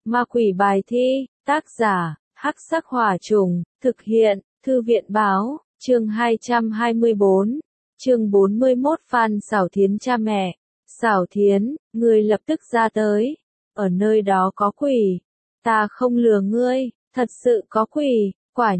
Ma quỷ bài thi, tác giả, Hắc Sắc Hỏa Trùng, thực hiện, Thư viện báo, chương 224, chương 41 Phan Xảo Thiến cha mẹ. Xảo Thiến, ngươi lập tức ra tới, ở nơi đó có quỷ. Ta không lừa ngươi, thật sự có quỷ,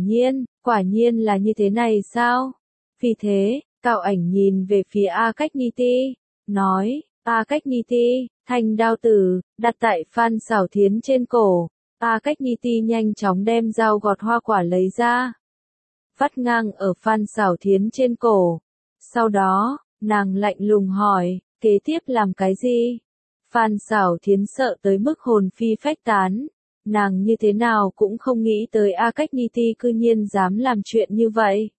quả nhiên là như thế này sao? Vì thế, Cao Ảnh nhìn về phía A Cách Ni Ti, nói, A Cách Ni Ti, thanh đao tử, đặt tại Phan Xảo Thiến trên cổ. A Cách Ni Ti nhanh chóng đem dao gọt hoa quả lấy ra, vắt ngang ở Phan Xảo Thiến trên cổ. Sau đó, nàng lạnh lùng hỏi, kế tiếp làm cái gì? Phan Xảo Thiến sợ tới mức hồn phi phách tán, nàng như thế nào cũng không nghĩ tới A Cách Ni Ti cư nhiên dám làm chuyện như vậy.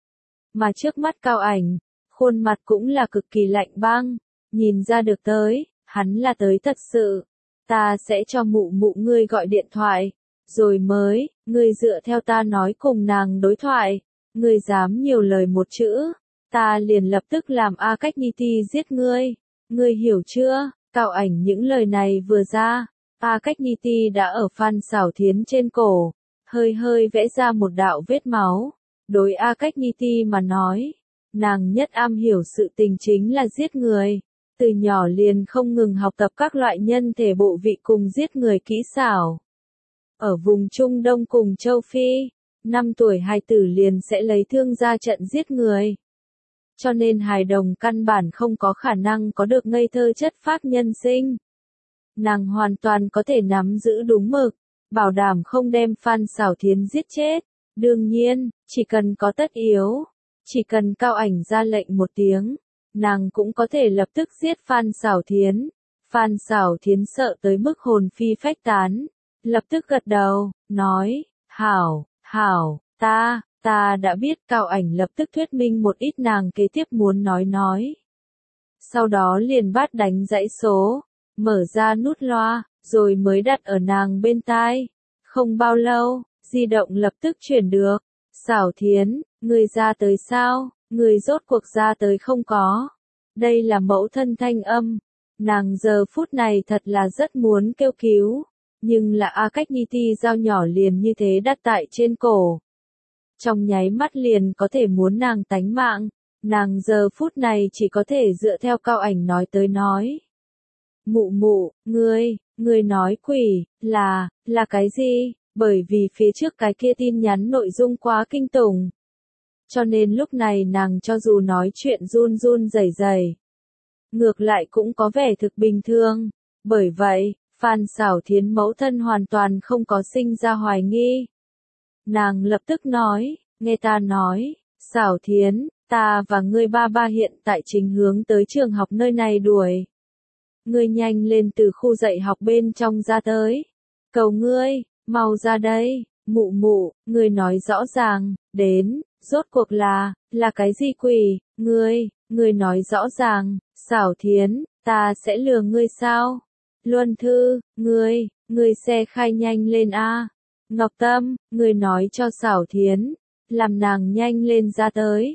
Mà trước mắt Cao Ảnh, khuôn mặt cũng là cực kỳ lạnh băng, nhìn ra được tới, hắn là tới thật sự. Ta sẽ cho mụ mụ ngươi gọi điện thoại, rồi mới, ngươi dựa theo ta nói cùng nàng đối thoại, ngươi dám nhiều lời một chữ, ta liền lập tức làm A Cách Ni Ti giết ngươi, ngươi hiểu chưa? Cao Ảnh những lời này vừa ra, A Cách Ni Ti đã ở Phan Xảo Thiến trên cổ, hơi hơi vẽ ra một đạo vết máu. Đối A Cách Ni Ti mà nói, nàng nhất am hiểu sự tình chính là giết người. Từ nhỏ liền không ngừng học tập các loại nhân thể bộ vị cùng giết người kỹ xảo. Ở vùng Trung Đông cùng châu Phi, 5 tuổi hài tử liền sẽ lấy thương ra trận giết người. Cho nên hài đồng căn bản không có khả năng có được ngây thơ chất phác nhân sinh. Nàng hoàn toàn có thể nắm giữ đúng mực, bảo đảm không đem Phan Xảo Thiến giết chết. Đương nhiên, chỉ cần có tất yếu, chỉ cần Cao Ảnh ra lệnh một tiếng, nàng cũng có thể lập tức giết Phan Xảo Thiến. Phan Xảo Thiến sợ tới mức hồn phi phách tán, lập tức gật đầu, nói, hảo, ta đã biết. Cao Ảnh lập tức thuyết minh một ít nàng kế tiếp muốn nói. Sau đó liền bắt đánh dãy số, mở ra nút loa, rồi mới đặt ở nàng bên tai. Không bao lâu, di động lập tức chuyển được. Xảo Thiến, ngươi ra tới sao? Ngươi rốt cuộc ra tới không có? Đây là mẫu thân thanh âm. Nàng giờ phút này thật là rất muốn kêu cứu. Nhưng là A Cách Ni Ti dao nhỏ liền như thế đặt tại trên cổ. Trong nháy mắt liền có thể muốn nàng tánh mạng. Nàng giờ phút này chỉ có thể dựa theo Cao Ảnh nói tới nói. Mụ, ngươi nói quỷ, là cái gì? Bởi vì phía trước cái kia tin nhắn nội dung quá kinh tủng. Cho nên lúc này nàng cho dù nói chuyện run rẩy. Ngược lại cũng có vẻ thực bình thường. Bởi vậy, Phan Xảo Thiến mẫu thân hoàn toàn không có sinh ra hoài nghi. Nàng lập tức nói, nghe ta nói, Xảo Thiến, ta và ngươi ba hiện tại chính hướng tới trường học nơi này đuổi. Ngươi nhanh lên từ khu dạy học bên trong ra tới. Cầu ngươi, mau ra đây, mụ, ngươi nói rõ ràng, đến, rốt cuộc là cái gì quỷ, ngươi nói rõ ràng. Xảo Thiến, ta sẽ lừa ngươi sao? Luân Thư, ngươi xe khai nhanh lên a. Ngọc Tâm, ngươi nói cho Xảo Thiến, làm nàng nhanh lên ra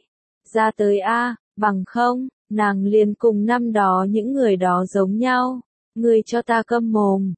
tới a, bằng không, nàng liền cùng năm đó những người đó giống nhau. Ngươi cho ta câm mồm,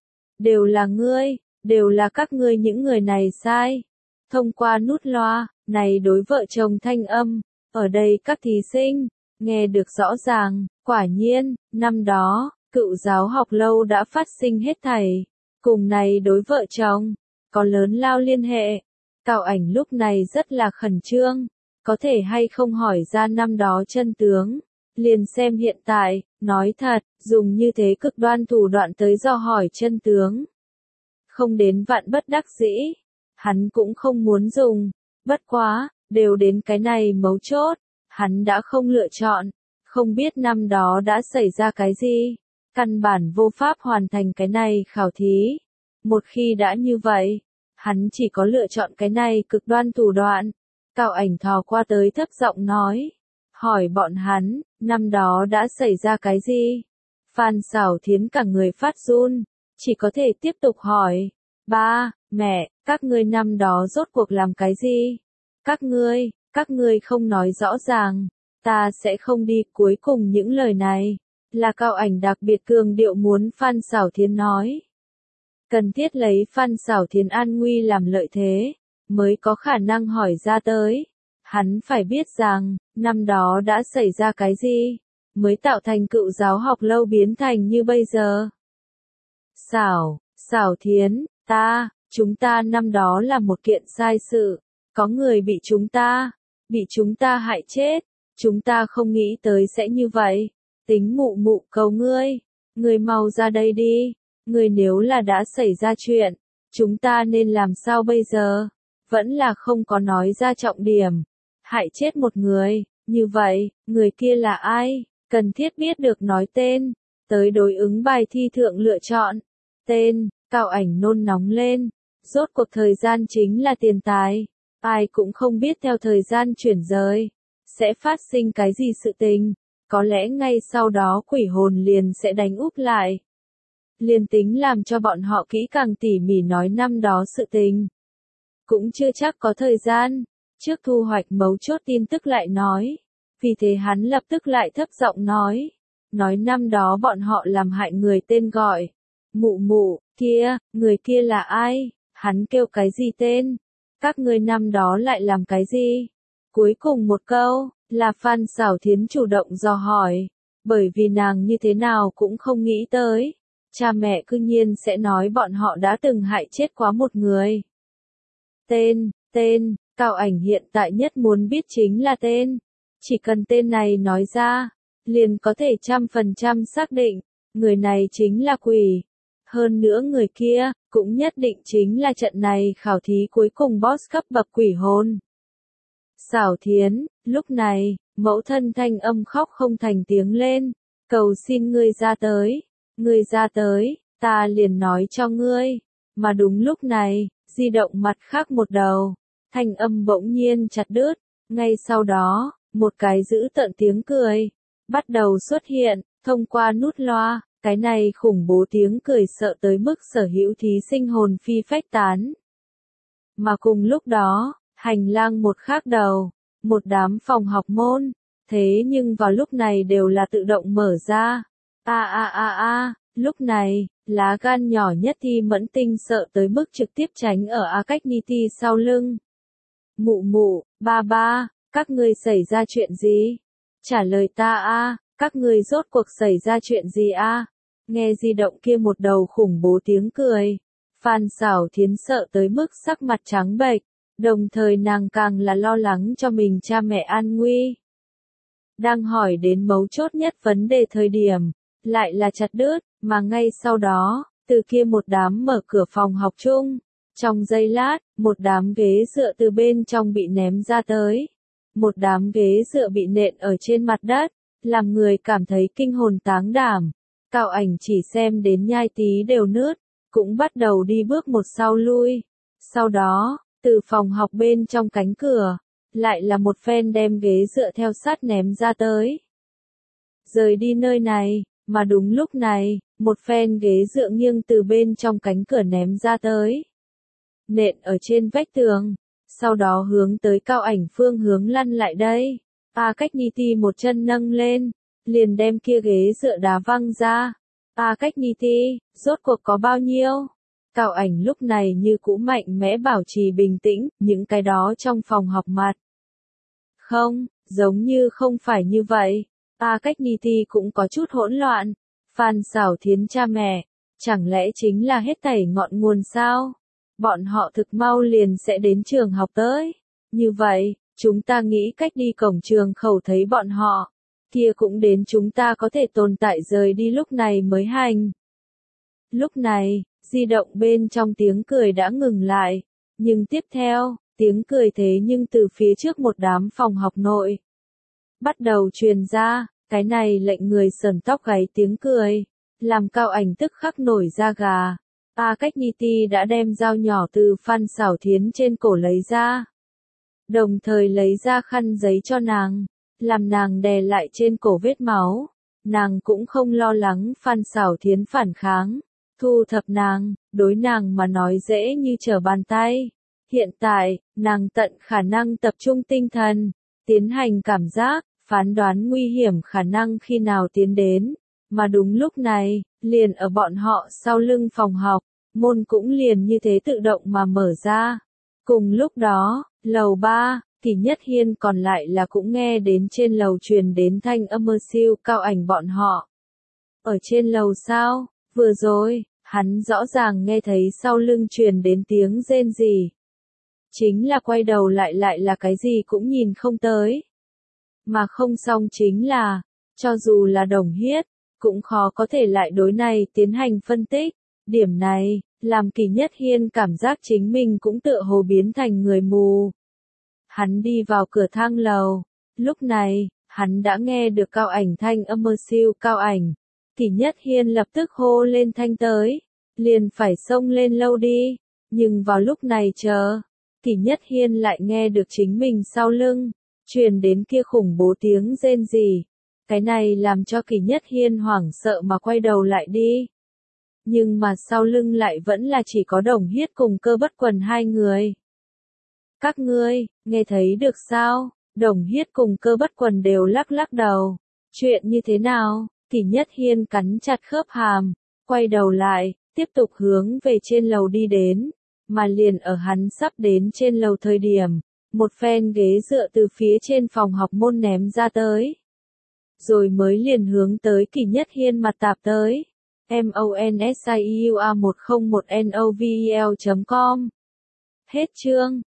đều là các ngươi những người này sai. Thông qua nút loa, này đối vợ chồng thanh âm, ở đây các thí sinh, nghe được rõ ràng, quả nhiên, năm đó, Cựu Giáo học lâu đã phát sinh hết thảy, cùng này đối vợ chồng, có lớn lao liên hệ. Cao Ảnh lúc này rất là khẩn trương, có thể hay không hỏi ra năm đó chân tướng, liền xem hiện tại, nói thật, dùng như thế cực đoan thủ đoạn tới dò hỏi chân tướng. Không đến vạn bất đắc dĩ, hắn cũng không muốn dùng, bất quá, đều đến cái này mấu chốt, hắn đã không lựa chọn, không biết năm đó đã xảy ra cái gì, căn bản vô pháp hoàn thành cái này khảo thí. Một khi đã như vậy, hắn chỉ có lựa chọn cái này cực đoan thủ đoạn. Cao Ảnh thò qua tới thấp giọng nói, hỏi bọn hắn, năm đó đã xảy ra cái gì? Phan Xảo Thiến cả người phát run, chỉ có thể tiếp tục hỏi, ba, mẹ, các ngươi năm đó rốt cuộc làm cái gì? Các ngươi không nói rõ ràng, ta sẽ không đi. Cuối cùng những lời này, là Cao Ảnh đặc biệt cường điệu muốn Phan Xảo Thiến nói. cần thiết lấy Phan Xảo Thiến an nguy làm lợi thế, mới có khả năng hỏi ra tới. Hắn phải biết rằng, năm đó đã xảy ra cái gì, mới tạo thành Cựu Giáo học lâu biến thành như bây giờ. Xảo Thiến, chúng ta năm đó là một kiện sai sự, có người bị chúng ta hại chết, chúng ta không nghĩ tới sẽ như vậy, tính mụ mụ cầu ngươi mau ra đây đi, ngươi nếu là đã xảy ra chuyện, chúng ta nên làm sao bây giờ, vẫn là không có nói ra trọng điểm, hại chết một người, như vậy, người kia là ai, cần thiết biết được nói tên, tới đối ứng bài thi thượng lựa chọn, tên, Cao Ảnh nôn nóng lên, rốt cuộc thời gian chính là tiền tài, ai cũng không biết theo thời gian chuyển rời, sẽ phát sinh cái gì sự tình, có lẽ ngay sau đó quỷ hồn liền sẽ đánh úp lại. Liền tính làm cho bọn họ kỹ càng tỉ mỉ nói năm đó sự tình. Cũng chưa chắc có thời gian, trước thu hoạch mấu chốt tin tức lại nói, vì thế hắn lập tức lại thấp giọng nói năm đó bọn họ làm hại người tên gọi, mụ, người kia là ai, hắn kêu cái gì tên, các ngươi năm đó lại làm cái gì, cuối cùng một câu, là Phan Xảo Thiến chủ động dò hỏi, bởi vì nàng như thế nào cũng không nghĩ tới, cha mẹ cư nhiên sẽ nói bọn họ đã từng hại chết quá một người. Tên, Cao Ảnh hiện tại nhất muốn biết chính là tên, chỉ cần tên này nói ra, liền có thể 100% xác định, người này chính là quỷ. Hơn nữa người kia, cũng nhất định chính là trận này khảo thí cuối cùng boss cấp bậc quỷ hồn. Xảo Thiến, lúc này, mẫu thân thanh âm khóc không thành tiếng lên, cầu xin ngươi ra tới, ta liền nói cho ngươi, mà đúng lúc này, di động mặt khác một đầu, thanh âm bỗng nhiên chặt đứt, ngay sau đó, một cái dữ tợn tiếng cười, bắt đầu xuất hiện, thông qua nút loa, cái này khủng bố tiếng cười sợ tới mức sở hữu thí sinh hồn phi phách tán. Mà cùng lúc đó, hành lang một khác đầu, một đám phòng học môn, thế nhưng vào lúc này đều là tự động mở ra. Lúc này, lá gan nhỏ nhất Thi Mẫn Tinh sợ tới mức trực tiếp tránh ở A Cách Niti sau lưng. Mụ, ba, các ngươi xảy ra chuyện gì? Trả lời ta các ngươi rốt cuộc xảy ra chuyện gì Nghe di động kia một đầu khủng bố tiếng cười. Phan Xảo Thiến sợ tới mức sắc mặt trắng bệch, đồng thời nàng càng là lo lắng cho mình cha mẹ an nguy. Đang hỏi đến mấu chốt nhất vấn đề thời điểm, lại là chặt đứt, mà ngay sau đó, từ kia một đám mở cửa phòng học chung. Trong giây lát, một đám ghế dựa từ bên trong bị ném ra tới. Một đám ghế dựa bị nện ở trên mặt đất, làm người cảm thấy kinh hồn táng đảm. Cao Ảnh chỉ xem đến nhai tí đều nứt, cũng bắt đầu đi bước một sau lui. Sau đó, từ phòng học bên trong cánh cửa, lại là một phen đem ghế dựa theo sát ném ra tới. Rời đi nơi này, mà đúng lúc này, một phen ghế dựa nghiêng từ bên trong cánh cửa ném ra tới. Nện ở trên vách tường, sau đó hướng tới Cao Ảnh phương hướng lăn lại đây. A Cách Niti một chân nâng lên, liền đem kia ghế dựa đá văng ra. A Cách Niti, rốt cuộc có bao nhiêu? Cao Ảnh lúc này như cũ mạnh mẽ bảo trì bình tĩnh, những cái đó trong phòng học mặt. Không, giống như không phải như vậy. A Cách Niti cũng có chút hỗn loạn. Phan Xảo Thiến cha mẹ, chẳng lẽ chính là hết thảy ngọn nguồn sao? Bọn họ thực mau liền sẽ đến trường học tới. Như vậy, chúng ta nghĩ cách đi cổng trường khẩu thấy bọn họ. Kia cũng đến chúng ta có thể tồn tại rời đi lúc này mới hành. Lúc này, di động bên trong tiếng cười đã ngừng lại. Nhưng tiếp theo, tiếng cười thế nhưng từ phía trước một đám phòng học nội. Bắt đầu truyền ra, cái này lệnh người sởn tóc gáy tiếng cười. Làm Cao Ảnh tức khắc nổi da gà. A Cách Niti đã đem dao nhỏ từ Phan Xảo Thiến trên cổ lấy ra. Đồng thời lấy ra khăn giấy cho nàng, làm nàng đè lại trên cổ vết máu. Nàng cũng không lo lắng Phan Xảo Thiến phản kháng. Thu thập nàng, đối nàng mà nói dễ như trở bàn tay. Hiện tại, nàng tận khả năng tập trung tinh thần, tiến hành cảm giác, phán đoán nguy hiểm khả năng khi nào tiến đến. Mà đúng lúc này, liền ở bọn họ sau lưng phòng học, môn cũng liền như thế tự động mà mở ra. Cùng lúc đó, lầu 3, Kỷ Nhất Hiên còn lại là cũng nghe đến trên lầu truyền đến thanh âm siêu Cao Ảnh bọn họ. Ở trên lầu sao, vừa rồi, hắn rõ ràng nghe thấy sau lưng truyền đến tiếng rên rỉ. Chính là quay đầu lại là cái gì cũng nhìn không tới. Mà không xong chính là, cho dù là Đồng Hiết, cũng khó có thể lại đối này tiến hành phân tích. Điểm này, làm Kỷ Nhất Hiên cảm giác chính mình cũng tựa hồ biến thành người mù. Hắn đi vào cửa thang lầu. Lúc này, hắn đã nghe được Cao Ảnh thanh âm siêu Cao Ảnh. Kỷ Nhất Hiên lập tức hô lên thanh tới. Liền phải xông lên lâu đi. Nhưng vào lúc này chờ. Kỷ Nhất Hiên lại nghe được chính mình sau lưng. Truyền đến kia khủng bố tiếng rên rỉ. Cái này làm cho Kỷ Nhất Hiên hoảng sợ mà quay đầu lại đi. Nhưng mà sau lưng lại vẫn là chỉ có Đồng Hiết cùng Cơ Bất Quần hai người. Các ngươi, nghe thấy được sao? Đồng Hiết cùng Cơ Bất Quần đều lắc lắc đầu. Chuyện như thế nào? Kỷ Nhất Hiên cắn chặt khớp hàm, quay đầu lại, tiếp tục hướng về trên lầu đi đến. Mà liền ở hắn sắp đến trên lầu thời điểm, một phen ghế dựa từ phía trên phòng học môn ném ra tới. Rồi mới liền hướng tới Kỷ Nhất Hiên mặt tạp tới. MONSIUA101NOVEL.com. Hết chương.